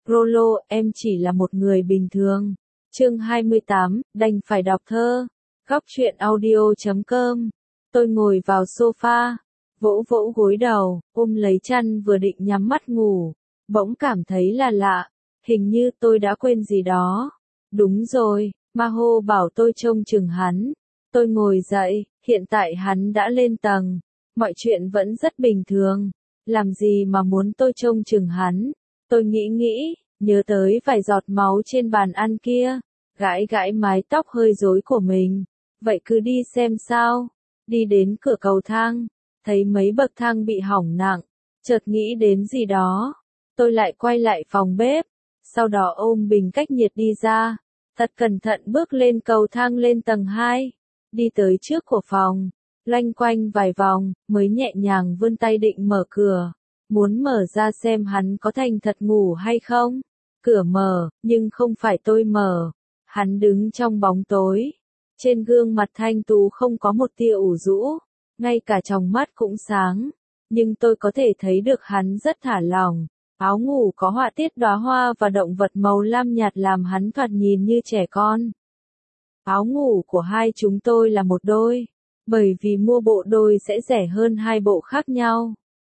Rolo, em chỉ là một người bình thường. Chương 28, đành phải đọc thơ. Góc truyện audio.com. Tôi ngồi vào sofa, vỗ vỗ gối đầu, ôm lấy chăn vừa định nhắm mắt ngủ, bỗng cảm thấy là lạ, hình như tôi đã quên gì đó. Đúng rồi, Maho bảo tôi trông chừng hắn. Tôi ngồi dậy, hiện tại hắn đã lên tầng, mọi chuyện vẫn rất bình thường, làm gì mà muốn tôi trông chừng hắn. Tôi nghĩ, nhớ tới vài giọt máu trên bàn ăn kia, gãi gãi mái tóc hơi rối của mình. Vậy cứ đi xem sao. Đi đến cửa cầu thang, thấy mấy bậc thang bị hỏng nặng, chợt nghĩ đến gì đó. Tôi lại quay lại phòng bếp, sau đó ôm bình cách nhiệt đi ra, thật cẩn thận bước lên cầu thang lên tầng 2, đi tới trước của phòng, loanh quanh vài vòng, mới nhẹ nhàng vươn tay định mở cửa, muốn mở ra xem hắn có thành thật ngủ hay không. Cửa mở, nhưng không phải tôi mở, hắn đứng trong bóng tối. Trên gương mặt thanh tú không có một tia ủ rũ, ngay cả tròng mắt cũng sáng, nhưng tôi có thể thấy được hắn rất thả lỏng. Áo ngủ có họa tiết đóa hoa và động vật màu lam nhạt làm hắn thoạt nhìn như trẻ con. Áo ngủ của hai chúng tôi là một đôi, bởi vì mua bộ đôi sẽ rẻ hơn hai bộ khác nhau.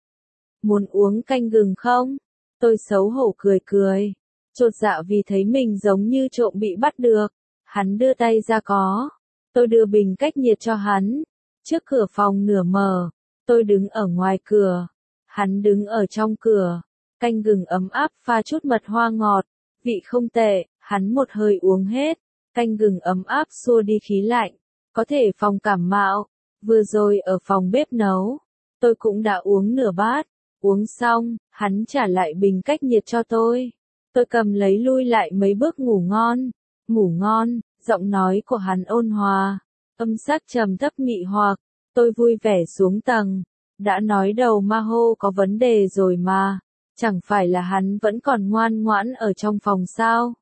Muốn uống canh gừng không? Tôi xấu hổ cười, chột dạ vì thấy mình giống như trộm bị bắt được. Hắn đưa tay ra có. Tôi đưa bình cách nhiệt cho hắn. Trước cửa phòng nửa mở, tôi đứng ở ngoài cửa. Hắn đứng ở trong cửa. Canh gừng ấm áp pha chút mật hoa ngọt. Vị không tệ, hắn một hơi uống hết. Canh gừng ấm áp xua đi khí lạnh. Có thể phòng cảm mạo. Vừa rồi ở phòng bếp nấu, tôi cũng đã uống nửa bát. Uống xong, hắn trả lại bình cách nhiệt cho tôi. Tôi cầm lấy lui lại mấy bước ngủ ngon. Ngủ ngon, giọng nói của hắn ôn hòa, âm sắc trầm thấp mị hoặc. Tôi vui vẻ xuống tầng. Đã nói đầu Maho có vấn đề rồi mà. Chẳng phải là hắn vẫn còn ngoan ngoãn ở trong phòng sao?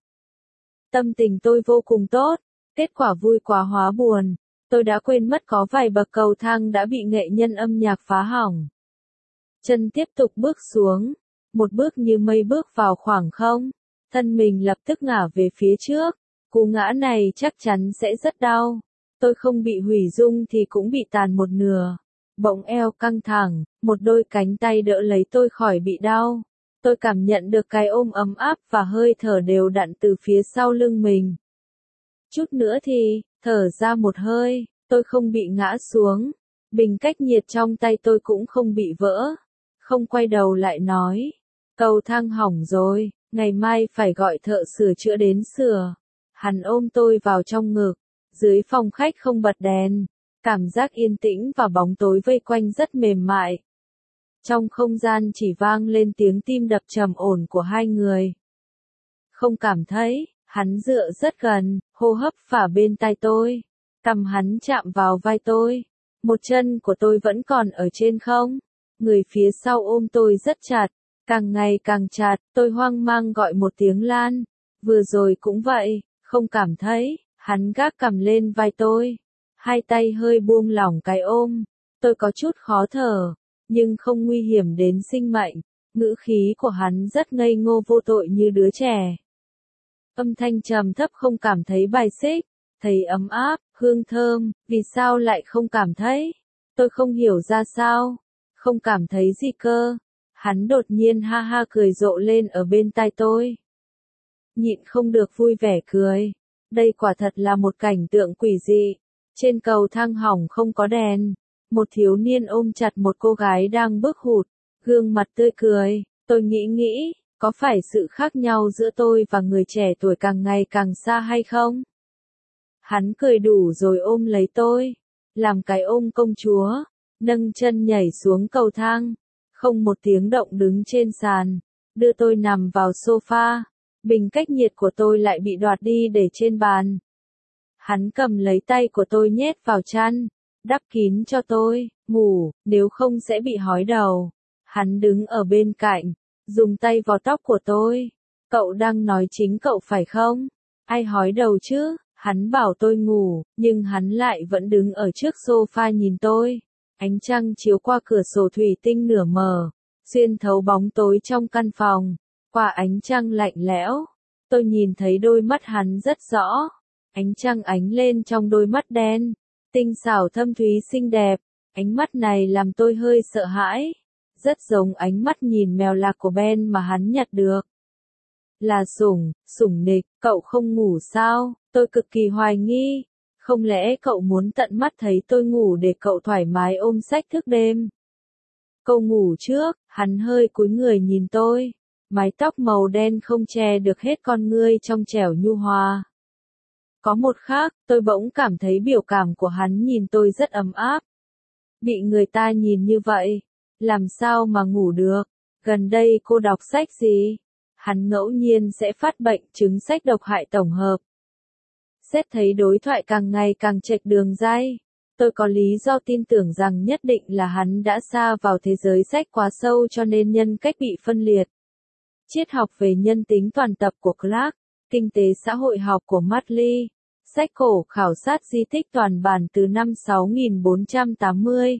Tâm tình tôi vô cùng tốt. Kết quả vui quá hóa buồn. Tôi đã quên mất có vài bậc cầu thang đã bị nghệ nhân âm nhạc phá hỏng. Chân tiếp tục bước xuống. Một bước như mây bước vào khoảng không. Thân mình lập tức ngả về phía trước. Cú ngã này chắc chắn sẽ rất đau. Tôi không bị hủy dung thì cũng bị tàn một nửa. Bỗng eo căng thẳng, một đôi cánh tay đỡ lấy tôi khỏi bị đau. Tôi cảm nhận được cái ôm ấm áp và hơi thở đều đặn từ phía sau lưng mình. Chút nữa thì, thở ra một hơi, tôi không bị ngã xuống. Bình cách nhiệt trong tay tôi cũng không bị vỡ. Không quay đầu lại nói. Cầu thang hỏng rồi, ngày mai phải gọi thợ sửa chữa đến sửa. Hắn ôm tôi vào trong ngực, dưới phòng khách không bật đèn, cảm giác yên tĩnh và bóng tối vây quanh rất mềm mại. Trong không gian chỉ vang lên tiếng tim đập trầm ổn của hai người. Không cảm thấy, hắn dựa rất gần, hô hấp phả bên tai tôi, cằm hắn chạm vào vai tôi. Một chân của tôi vẫn còn ở trên không, người phía sau ôm tôi rất chặt, càng ngày càng chặt, tôi hoang mang gọi một tiếng Lan. Vừa rồi cũng vậy. Không cảm thấy, hắn gác cằm lên vai tôi. Hai tay hơi buông lỏng cái ôm. Tôi có chút khó thở, nhưng không nguy hiểm đến sinh mệnh. Ngữ khí của hắn rất ngây ngô vô tội như đứa trẻ. Âm thanh trầm thấp không cảm thấy bài xích, thấy ấm áp, hương thơm, vì sao lại không cảm thấy? Tôi không hiểu ra sao. Không cảm thấy gì cơ. Hắn đột nhiên ha ha cười rộ lên ở bên tai tôi. Nhịn không được vui vẻ cười. Đây quả thật là một cảnh tượng quỷ dị. Trên cầu thang hỏng không có đèn. Một thiếu niên ôm chặt một cô gái đang bước hụt. Gương mặt tươi cười. Tôi nghĩ, có phải sự khác nhau giữa tôi và người trẻ tuổi càng ngày càng xa hay không? Hắn cười đủ rồi ôm lấy tôi. Làm cái ôm công chúa. Nâng chân nhảy xuống cầu thang. Không một tiếng động đứng trên sàn. Đưa tôi nằm vào sofa. Bình cách nhiệt của tôi lại bị đoạt đi để trên bàn. Hắn cầm lấy tay của tôi nhét vào chăn, đắp kín cho tôi, ngủ, nếu không sẽ bị hói đầu. Hắn đứng ở bên cạnh, dùng tay vò tóc của tôi. Cậu đang nói chính cậu phải không? Ai hói đầu chứ? Hắn bảo tôi ngủ, nhưng hắn lại vẫn đứng ở trước sofa nhìn tôi. Ánh trăng chiếu qua cửa sổ thủy tinh nửa mở, xuyên thấu bóng tối trong căn phòng. Qua ánh trăng lạnh lẽo, tôi nhìn thấy đôi mắt hắn rất rõ. Ánh trăng ánh lên trong đôi mắt đen, tinh xảo thâm thúy xinh đẹp. Ánh mắt này làm tôi hơi sợ hãi. Rất giống ánh mắt nhìn mèo lạc của Ben mà hắn nhặt được. Là sủng nịch, cậu không ngủ sao? Tôi cực kỳ hoài nghi. Không lẽ cậu muốn tận mắt thấy tôi ngủ để cậu thoải mái ôm sách thức đêm? Cậu ngủ trước, hắn hơi cúi người nhìn tôi. Mái tóc màu đen không che được hết con ngươi trong trẻo nhu hòa. Có một khắc, tôi bỗng cảm thấy biểu cảm của hắn nhìn tôi rất ấm áp. Bị người ta nhìn như vậy, làm sao mà ngủ được? Gần đây cô đọc sách gì? Hắn ngẫu nhiên sẽ phát bệnh chứng sách độc hại tổng hợp. Xét thấy đối thoại càng ngày càng chệch đường ray, tôi có lý do tin tưởng rằng nhất định là hắn đã sa vào thế giới sách quá sâu cho nên nhân cách bị phân liệt. Triết học về nhân tính toàn tập của Clark, kinh tế xã hội học của Matley, sách cổ khảo sát di tích toàn bản từ năm 6480.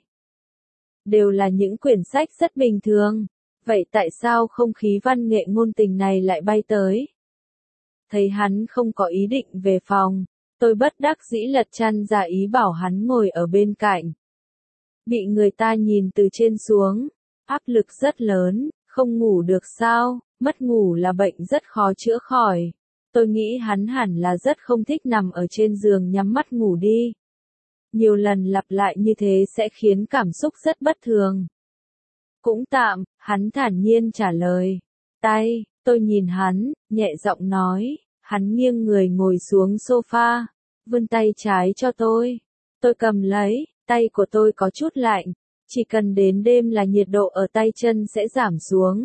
Đều là những quyển sách rất bình thường. Vậy tại sao không khí văn nghệ ngôn tình này lại bay tới? Thấy hắn không có ý định về phòng, tôi bất đắc dĩ lật chăn ra ý bảo hắn ngồi ở bên cạnh. Bị người ta nhìn từ trên xuống, áp lực rất lớn, không ngủ được sao? Mất ngủ là bệnh rất khó chữa khỏi. Tôi nghĩ hắn hẳn là rất không thích nằm ở trên giường nhắm mắt ngủ đi. Nhiều lần lặp lại như thế sẽ khiến cảm xúc rất bất thường. Cũng tạm, hắn thản nhiên trả lời. Tôi nhìn hắn, nhẹ giọng nói. Hắn nghiêng người ngồi xuống sofa, vươn tay trái cho tôi. Tôi cầm lấy, tay của tôi có chút lạnh. Chỉ cần đến đêm là nhiệt độ ở tay chân sẽ giảm xuống.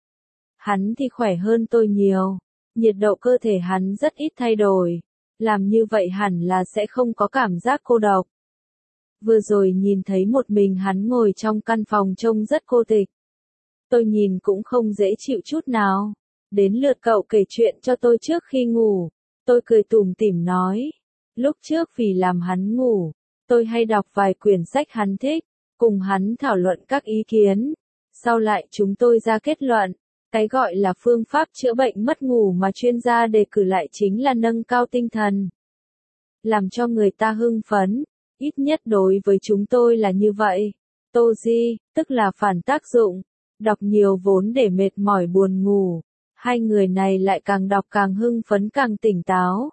Hắn thì khỏe hơn tôi nhiều. Nhiệt độ cơ thể hắn rất ít thay đổi. Làm như vậy hẳn là sẽ không có cảm giác cô độc. Vừa rồi nhìn thấy một mình hắn ngồi trong căn phòng trông rất cô tịch. Tôi nhìn cũng không dễ chịu chút nào. Đến lượt cậu kể chuyện cho tôi trước khi ngủ. Tôi cười tủm tỉm nói. Lúc trước vì làm hắn ngủ, tôi hay đọc vài quyển sách hắn thích, cùng hắn thảo luận các ý kiến. Sau lại chúng tôi ra kết luận, cái gọi là phương pháp chữa bệnh mất ngủ mà chuyên gia đề cử lại chính là nâng cao tinh thần. Làm cho người ta hưng phấn, ít nhất đối với chúng tôi là như vậy. Toji, tức là phản tác dụng, đọc nhiều vốn để mệt mỏi buồn ngủ. Hai người này lại càng đọc càng hưng phấn càng tỉnh táo.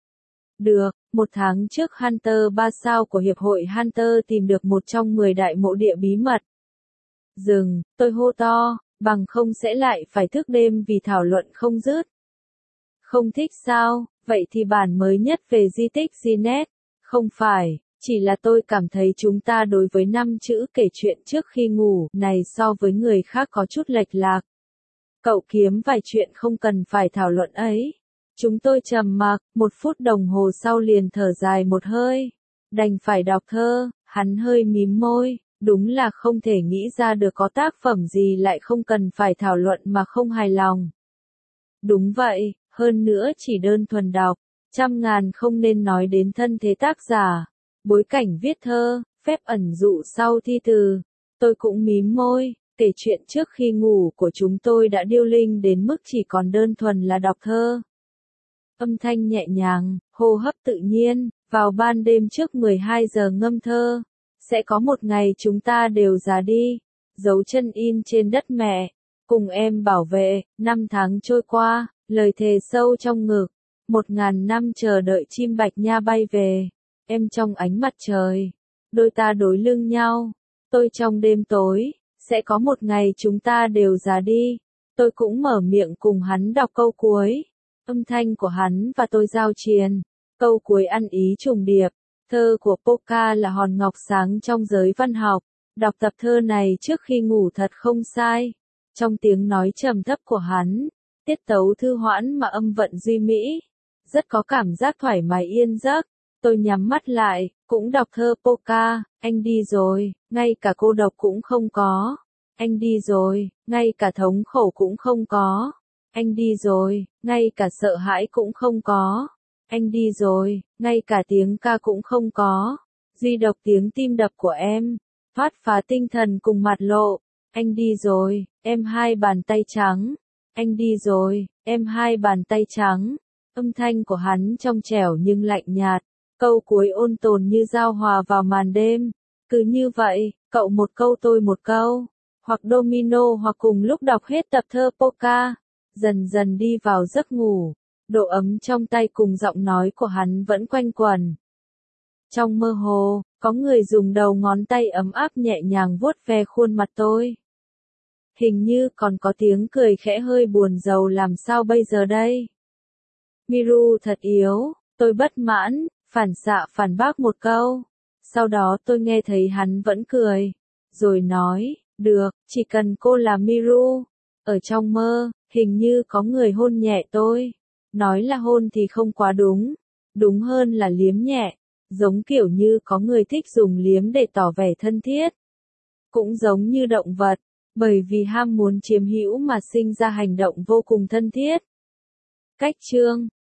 Được, 1 tháng trước Hunter 3 sao của Hiệp hội Hunter tìm được một trong 10 đại mộ địa bí mật. Dừng, tôi hô to, bằng không sẽ lại phải thức đêm vì thảo luận không dứt. Không thích sao, vậy thì bản mới nhất về di tích Ginet. Không phải, chỉ là tôi cảm thấy chúng ta đối với 5 chữ kể chuyện trước khi ngủ này so với người khác có chút lệch lạc. Cậu kiếm vài chuyện không cần phải thảo luận ấy. Chúng tôi trầm mặc, 1 phút đồng hồ sau liền thở dài một hơi. Đành phải đọc thơ, hắn hơi mím môi, đúng là không thể nghĩ ra được có tác phẩm gì lại không cần phải thảo luận mà không hài lòng. Đúng vậy, hơn nữa chỉ đơn thuần đọc, trăm ngàn không nên nói đến thân thế tác giả, bối cảnh viết thơ, phép ẩn dụ sau thi từ. Tôi cũng mím môi. Kể chuyện trước khi ngủ của chúng tôi đã điêu linh đến mức chỉ còn đơn thuần là đọc thơ. Âm thanh nhẹ nhàng, hô hấp tự nhiên, vào ban đêm trước 12 giờ ngâm thơ. Sẽ có một ngày chúng ta đều già đi, dấu chân in trên đất mẹ, cùng em bảo vệ. 5 tháng trôi qua, lời thề sâu trong ngực, 1000 năm chờ đợi chim bạch nha bay về. Em trong ánh mặt trời, đôi ta đối lưng nhau, tôi trong đêm tối. Sẽ có một ngày chúng ta đều già đi. Tôi cũng mở miệng cùng hắn đọc câu cuối. Âm thanh của hắn và tôi giao triền. Câu cuối ăn ý trùng điệp. Thơ của Poca là hòn ngọc sáng trong giới văn học. Đọc tập thơ này trước khi ngủ thật không sai. Trong tiếng nói trầm thấp của hắn, tiết tấu thư hoãn mà âm vận duy mỹ. Rất có cảm giác thoải mái yên giấc. Tôi nhắm mắt lại, cũng đọc thơ Poca. Anh đi rồi, ngay cả cô độc cũng không có. Anh đi rồi, ngay cả thống khổ cũng không có. Anh đi rồi, ngay cả sợ hãi cũng không có. Anh đi rồi, ngay cả tiếng ca cũng không có. Duy độc tiếng tim đập của em, thoát phá tinh thần cùng mặt lộ. Anh đi rồi, em hai bàn tay trắng. Anh đi rồi, em hai bàn tay trắng. Âm thanh của hắn trong trẻo nhưng lạnh nhạt, câu cuối ôn tồn như giao hòa vào màn đêm. Cứ như vậy, cậu một câu tôi một câu, hoặc domino hoặc cùng lúc đọc hết tập thơ Poca, dần dần đi vào giấc ngủ. Độ ấm trong tay cùng giọng nói của hắn vẫn quanh quẩn. Trong mơ hồ, có người dùng đầu ngón tay ấm áp nhẹ nhàng vuốt ve khuôn mặt tôi. Hình như còn có tiếng cười khẽ hơi buồn rầu làm sao bây giờ đây? Miru thật yếu, tôi bất mãn, phản xạ phản bác một câu. Sau đó tôi nghe thấy hắn vẫn cười. Rồi nói, được, chỉ cần cô là Miru. Ở trong mơ, hình như có người hôn nhẹ tôi. Nói là hôn thì không quá đúng. Đúng hơn là liếm nhẹ. Giống kiểu như có người thích dùng liếm để tỏ vẻ thân thiết. Cũng giống như động vật, bởi vì ham muốn chiếm hữu mà sinh ra hành động vô cùng thân thiết. Cách chương